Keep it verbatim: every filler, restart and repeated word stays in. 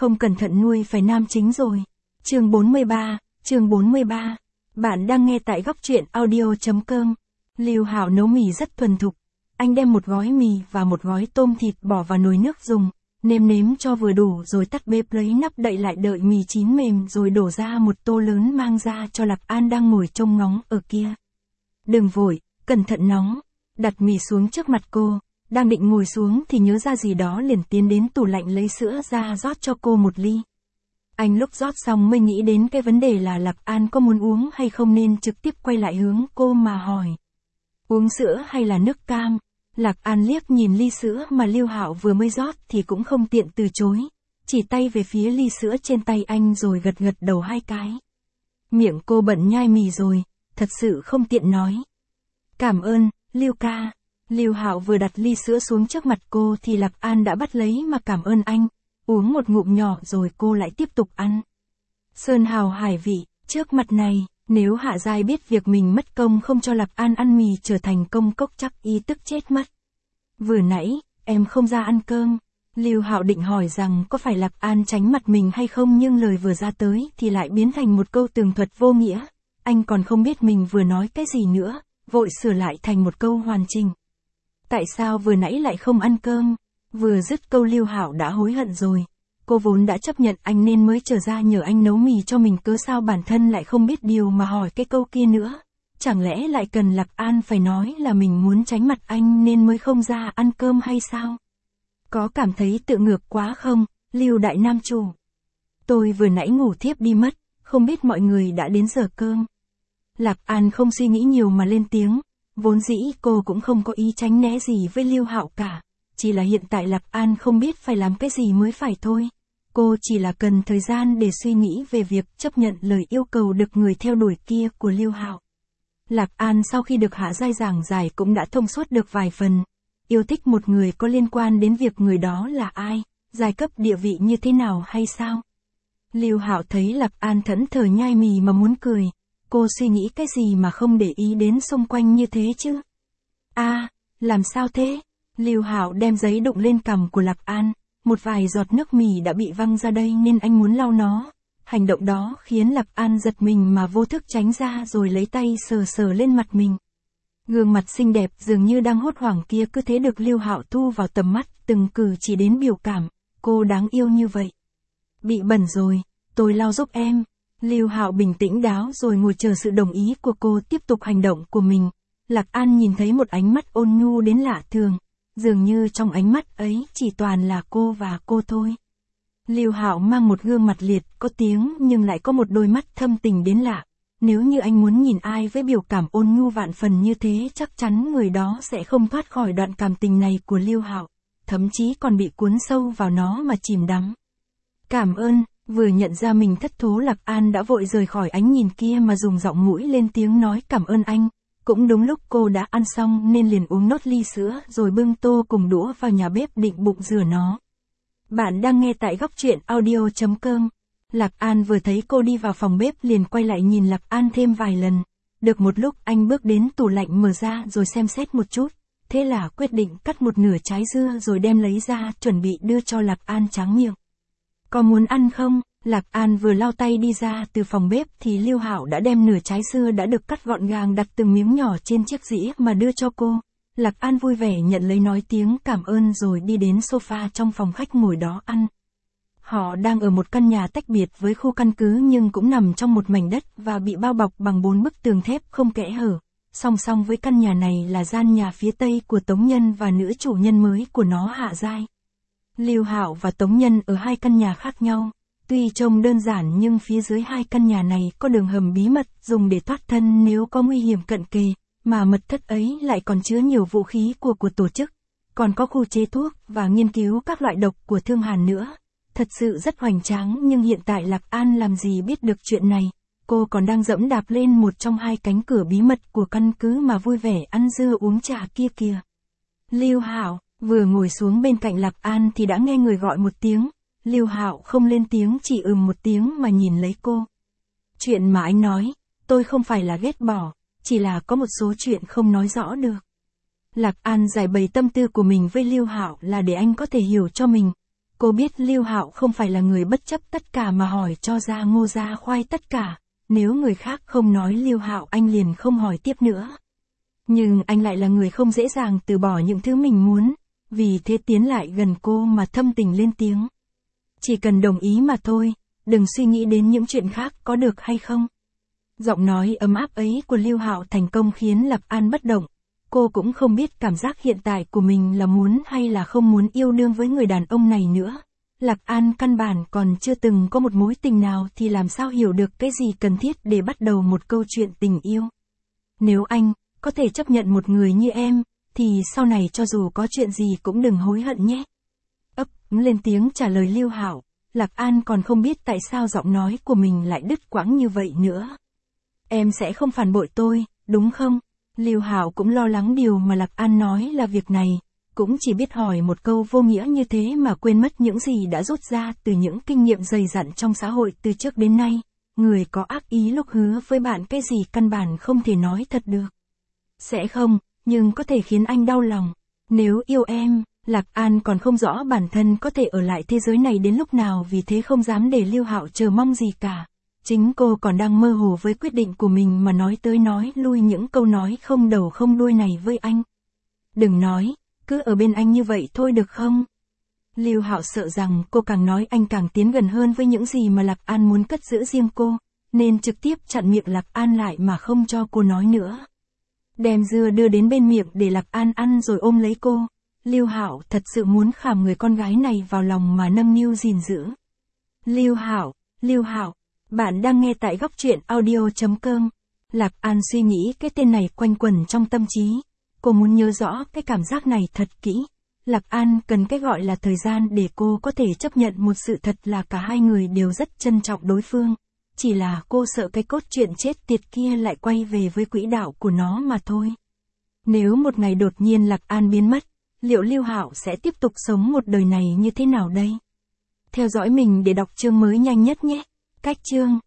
không cẩn thận nuôi phải nam chính rồi. Chương bốn mươi ba, chương bốn mươi ba. Bạn đang nghe tại góc truyện audio chấm com. Lưu Hạo nấu mì rất thuần thục. Anh đem một gói mì và một gói tôm thịt bỏ vào nồi nước dùng, nêm nếm cho vừa đủ rồi tắt bếp lấy nắp đậy lại đợi mì chín mềm rồi đổ ra một tô lớn mang ra cho Lạc An đang ngồi trông ngóng ở kia. Đừng vội, cẩn thận nóng. Đặt mì xuống trước mặt cô, đang định ngồi xuống thì nhớ ra gì đó liền tiến đến tủ lạnh lấy sữa ra rót cho cô một ly. Anh lúc rót xong mới nghĩ đến cái vấn đề là Lạc An có muốn uống hay không nên trực tiếp quay lại hướng cô mà hỏi. Uống sữa hay là nước cam? Lạc An liếc nhìn ly sữa mà Lưu Hạo vừa mới rót thì cũng không tiện từ chối, chỉ tay về phía ly sữa trên tay anh rồi gật gật đầu hai cái. Miệng cô bận nhai mì rồi, thật sự không tiện nói. Cảm ơn, Lưu ca. Lưu Hạo vừa đặt ly sữa xuống trước mặt cô thì Lạc An đã bắt lấy mà cảm ơn anh, uống một ngụm nhỏ rồi cô lại tiếp tục ăn. Sơn hào hải vị, trước mặt này, nếu Hạ Giai biết việc mình mất công không cho Lạc An ăn mì trở thành công cốc chắc y tức chết mất. Vừa nãy, em không ra ăn cơm. Lưu Hạo định hỏi rằng có phải Lạc An tránh mặt mình hay không nhưng lời vừa ra tới thì lại biến thành một câu tường thuật vô nghĩa. Anh còn không biết mình vừa nói cái gì nữa, vội sửa lại thành một câu hoàn chỉnh. Tại sao vừa nãy lại không ăn cơm? Vừa dứt câu Lưu Hạo đã hối hận rồi. Cô vốn đã chấp nhận anh nên mới trở ra nhờ anh nấu mì cho mình, cớ sao bản thân lại không biết điều mà hỏi cái câu kia nữa. Chẳng lẽ lại cần Lạc An phải nói là mình muốn tránh mặt anh nên mới không ra ăn cơm hay sao? Có cảm thấy tự ngược quá không, Lưu đại nam chủ? Tôi vừa nãy ngủ thiếp đi mất, không biết mọi người đã đến giờ cơm. Lạc An không suy nghĩ nhiều mà lên tiếng, vốn dĩ cô cũng không có ý tránh né gì với Lưu Hạo cả, chỉ là hiện tại Lạc An không biết phải làm cái gì mới phải thôi. Cô chỉ là cần thời gian để suy nghĩ về việc chấp nhận lời yêu cầu được người theo đuổi kia của Lưu Hạo. Lạc An sau khi được Hạ Giai giảng giải cũng đã thông suốt được vài phần. Yêu thích một người có liên quan đến việc người đó là ai, giai cấp địa vị như thế nào hay sao? Lưu Hạo thấy Lạc An thẫn thờ nhai mì mà muốn cười. Cô suy nghĩ cái gì mà không để ý đến xung quanh như thế chứ? A, à, làm sao thế? Lưu Hạo đem giấy đụng lên cằm của Lạc An, một vài giọt nước mì đã bị văng ra đây nên anh muốn lau nó. Hành động đó khiến Lạc An giật mình mà vô thức tránh ra rồi lấy tay sờ sờ lên mặt mình. Gương mặt xinh đẹp dường như đang hốt hoảng kia cứ thế được Lưu Hạo thu vào tầm mắt, từng cử chỉ đến biểu cảm, cô đáng yêu như vậy. Bị bẩn rồi, tôi lau giúp em. Lưu Hạo bình tĩnh đáo rồi ngồi chờ sự đồng ý của cô tiếp tục hành động của mình. Lạc An nhìn thấy một ánh mắt ôn nhu đến lạ thường, dường như trong ánh mắt ấy chỉ toàn là cô và cô thôi. Lưu Hạo mang một gương mặt liệt, có tiếng nhưng lại có một đôi mắt thâm tình đến lạ. Nếu như anh muốn nhìn ai với biểu cảm ôn nhu vạn phần như thế chắc chắn người đó sẽ không thoát khỏi đoạn cảm tình này của Lưu Hạo, thậm chí còn bị cuốn sâu vào nó mà chìm đắm. Cảm ơn. Vừa nhận ra mình thất thố, Lạc An đã vội rời khỏi ánh nhìn kia mà dùng giọng mũi lên tiếng nói cảm ơn anh. Cũng đúng lúc cô đã ăn xong nên liền uống nốt ly sữa rồi bưng tô cùng đũa vào nhà bếp định bụng rửa nó. Bạn đang nghe tại góc truyện audio chấm com. Lạc An vừa thấy cô đi vào phòng bếp liền quay lại nhìn Lạc An thêm vài lần. Được một lúc anh bước đến tủ lạnh mở ra rồi xem xét một chút. Thế là quyết định cắt một nửa trái dưa rồi đem lấy ra chuẩn bị đưa cho Lạc An tráng miệng. Có muốn ăn không? Lạc An vừa lau tay đi ra từ phòng bếp thì Lưu Hạo đã đem nửa trái dưa đã được cắt gọn gàng đặt từng miếng nhỏ trên chiếc dĩa mà đưa cho cô. Lạc An vui vẻ nhận lấy nói tiếng cảm ơn rồi đi đến sofa trong phòng khách ngồi đó ăn. Họ đang ở một căn nhà tách biệt với khu căn cứ nhưng cũng nằm trong một mảnh đất và bị bao bọc bằng bốn bức tường thép không kẽ hở. Song song với căn nhà này là gian nhà phía tây của Tống Nhân và nữ chủ nhân mới của nó Hạ Giai. Lưu Hạo và Tống Nhân ở hai căn nhà khác nhau. Tuy trông đơn giản nhưng phía dưới hai căn nhà này có đường hầm bí mật dùng để thoát thân nếu có nguy hiểm cận kề, mà mật thất ấy lại còn chứa nhiều vũ khí của của tổ chức, còn có khu chế thuốc và nghiên cứu các loại độc của Thương Hàn nữa. Thật sự rất hoành tráng nhưng hiện tại Lạc An làm gì biết được chuyện này, cô còn đang dẫm đạp lên một trong hai cánh cửa bí mật của căn cứ mà vui vẻ ăn dưa uống trà kia kìa. Lưu Hạo vừa ngồi xuống bên cạnh Lạc An thì đã nghe người gọi một tiếng. Lưu Hạo không lên tiếng chỉ ừm một tiếng mà nhìn lấy cô. Chuyện mà anh nói, tôi không phải là ghét bỏ, chỉ là có một số chuyện không nói rõ được. Lạc An giải bày tâm tư của mình với Lưu Hạo là để anh có thể hiểu cho mình. Cô biết Lưu Hạo không phải là người bất chấp tất cả mà hỏi cho ra ngô ra khoai tất cả, nếu người khác không nói Lưu Hạo anh liền không hỏi tiếp nữa. Nhưng anh lại là người không dễ dàng từ bỏ những thứ mình muốn, vì thế tiến lại gần cô mà thâm tình lên tiếng. Chỉ cần đồng ý mà thôi, đừng suy nghĩ đến những chuyện khác có được hay không. Giọng nói ấm áp ấy của Lưu Hạo thành công khiến Lạc An bất động. Cô cũng không biết cảm giác hiện tại của mình là muốn hay là không muốn yêu đương với người đàn ông này nữa. Lạc An căn bản còn chưa từng có một mối tình nào thì làm sao hiểu được cái gì cần thiết để bắt đầu một câu chuyện tình yêu. Nếu anh có thể chấp nhận một người như em, thì sau này cho dù có chuyện gì cũng đừng hối hận nhé. Ấp lên tiếng trả lời Lưu Hạo, Lạc An còn không biết tại sao giọng nói của mình lại đứt quãng như vậy nữa. Em sẽ không phản bội tôi, đúng không? Lưu Hạo cũng lo lắng điều mà Lạc An nói là việc này, cũng chỉ biết hỏi một câu vô nghĩa như thế mà quên mất những gì đã rút ra từ những kinh nghiệm dày dặn trong xã hội từ trước đến nay. Người có ác ý lúc hứa với bạn cái gì căn bản không thể nói thật được. Sẽ không, nhưng có thể khiến anh đau lòng. Nếu yêu em, Lạc An còn không rõ bản thân có thể ở lại thế giới này đến lúc nào, vì thế không dám để Lưu Hạo chờ mong gì cả. Chính cô còn đang mơ hồ với quyết định của mình mà nói tới nói lui những câu nói không đầu không đuôi này với anh. Đừng nói, cứ ở bên anh như vậy thôi được không? Lưu Hạo sợ rằng cô càng nói anh càng tiến gần hơn với những gì mà Lạc An muốn cất giữ riêng cô, nên trực tiếp chặn miệng Lạc An lại mà không cho cô nói nữa. Đem dưa đưa đến bên miệng để Lạc An ăn rồi ôm lấy cô. Lưu Hạo thật sự muốn khảm người con gái này vào lòng mà nâng niu gìn giữ. Lưu Hạo, Lưu Hạo, bạn đang nghe tại góc truyện audio chấm com. Lạc An suy nghĩ cái tên này quanh quẩn trong tâm trí. Cô muốn nhớ rõ cái cảm giác này thật kỹ. Lạc An cần cái gọi là thời gian để cô có thể chấp nhận một sự thật là cả hai người đều rất trân trọng đối phương. Chỉ là cô sợ cái cốt truyện chết tiệt kia lại quay về với quỹ đạo của nó mà thôi. Nếu một ngày đột nhiên Lạc An biến mất, liệu Lưu Hạo sẽ tiếp tục sống một đời này như thế nào đây? Theo dõi mình để đọc chương mới nhanh nhất nhé. Cách chương